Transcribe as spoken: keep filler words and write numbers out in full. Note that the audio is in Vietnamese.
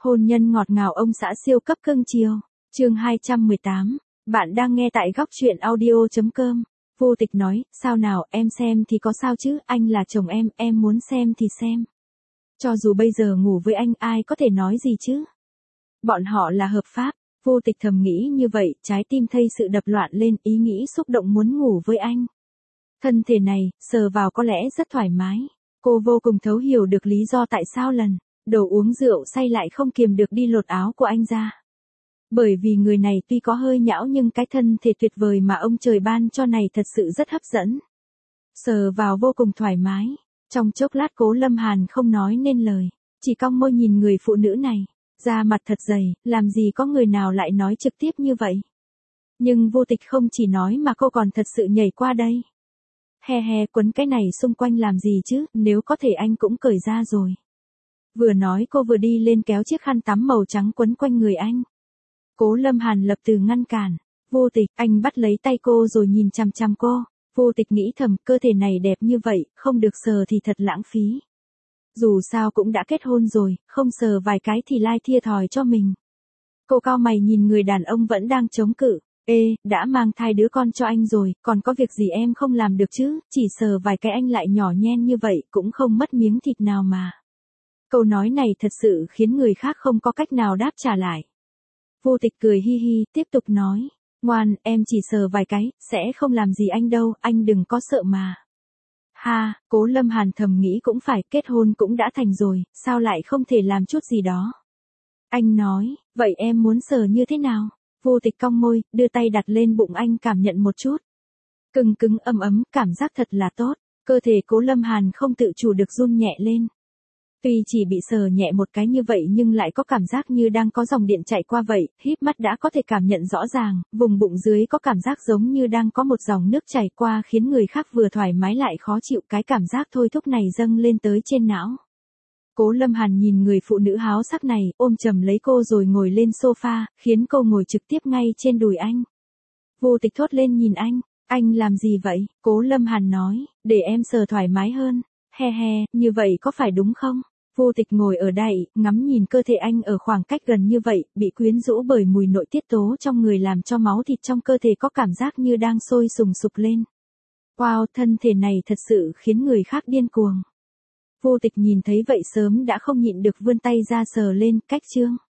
Hôn nhân ngọt ngào ông xã siêu cấp cưng chiều. Chương hai trăm mười tám. Bạn đang nghe tại góc truyện audio chấm com. Vô Tịch nói, sao nào, em xem thì có sao chứ, anh là chồng em, em muốn xem thì xem. Cho dù bây giờ ngủ với anh, ai có thể nói gì chứ? Bọn họ là hợp pháp. Vô Tịch thầm nghĩ như vậy, trái tim thây sự đập loạn lên, ý nghĩ xúc động muốn ngủ với anh. Thân thể này, sờ vào có lẽ rất thoải mái. Cô vô cùng thấu hiểu được lý do tại sao lần đầu uống rượu say lại không kiềm được đi lột áo của anh ra. Bởi vì người này tuy có hơi nhão nhưng cái thân thể tuyệt vời mà ông trời ban cho này thật sự rất hấp dẫn. Sờ vào vô cùng thoải mái. Trong chốc lát Cố Lâm Hàn không nói nên lời, chỉ cong môi nhìn người phụ nữ này. Da mặt thật dày, làm gì có người nào lại nói trực tiếp như vậy. Nhưng Vô Tịch không chỉ nói mà cô còn thật sự nhảy qua đây. He he, quấn cái này xung quanh làm gì chứ, nếu có thể anh cũng cởi ra rồi. Vừa nói cô vừa đi lên kéo chiếc khăn tắm màu trắng quấn quanh người anh. Cố Lâm Hàn lập từ ngăn cản. Vô Tịch, anh bắt lấy tay cô rồi nhìn chằm chằm cô. Vô Tịch nghĩ thầm, cơ thể này đẹp như vậy, không được sờ thì thật lãng phí. Dù sao cũng đã kết hôn rồi, không sờ vài cái thì lai thia thòi cho mình. Cô cau mày nhìn người đàn ông vẫn đang chống cự. Ê, đã mang thai đứa con cho anh rồi, còn có việc gì em không làm được chứ, chỉ sờ vài cái anh lại nhỏ nhen như vậy, cũng không mất miếng thịt nào mà. Câu nói này thật sự khiến người khác không có cách nào đáp trả lại. Vô Tịch cười hi hi, tiếp tục nói, ngoan, em chỉ sờ vài cái, sẽ không làm gì anh đâu, anh đừng có sợ mà. Ha, Cố Lâm Hàn thầm nghĩ cũng phải, kết hôn cũng đã thành rồi, sao lại không thể làm chút gì đó. Anh nói, vậy em muốn sờ như thế nào? Vô Tịch cong môi, đưa tay đặt lên bụng anh cảm nhận một chút. Cưng cứng ấm ấm, cảm giác thật là tốt. Cơ thể Cố Lâm Hàn không tự chủ được run nhẹ lên. Tuy chỉ bị sờ nhẹ một cái như vậy nhưng lại có cảm giác như đang có dòng điện chạy qua vậy, híp mắt đã có thể cảm nhận rõ ràng, vùng bụng dưới có cảm giác giống như đang có một dòng nước chảy qua khiến người khác vừa thoải mái lại khó chịu, cái cảm giác thôi thúc này dâng lên tới trên não. Cố Lâm Hàn nhìn người phụ nữ háo sắc này, ôm chầm lấy cô rồi ngồi lên sofa, khiến cô ngồi trực tiếp ngay trên đùi anh. Vô Tịch thốt lên nhìn anh, anh làm gì vậy? Cố Lâm Hàn nói, để em sờ thoải mái hơn. He he, như vậy có phải đúng không? Vô Tịch ngồi ở đây, ngắm nhìn cơ thể anh ở khoảng cách gần như vậy, bị quyến rũ bởi mùi nội tiết tố trong người làm cho máu thịt trong cơ thể có cảm giác như đang sôi sùng sục lên. Wow, thân thể này thật sự khiến người khác điên cuồng. Vô Tịch nhìn thấy vậy sớm đã không nhịn được vươn tay ra sờ lên, cách chương.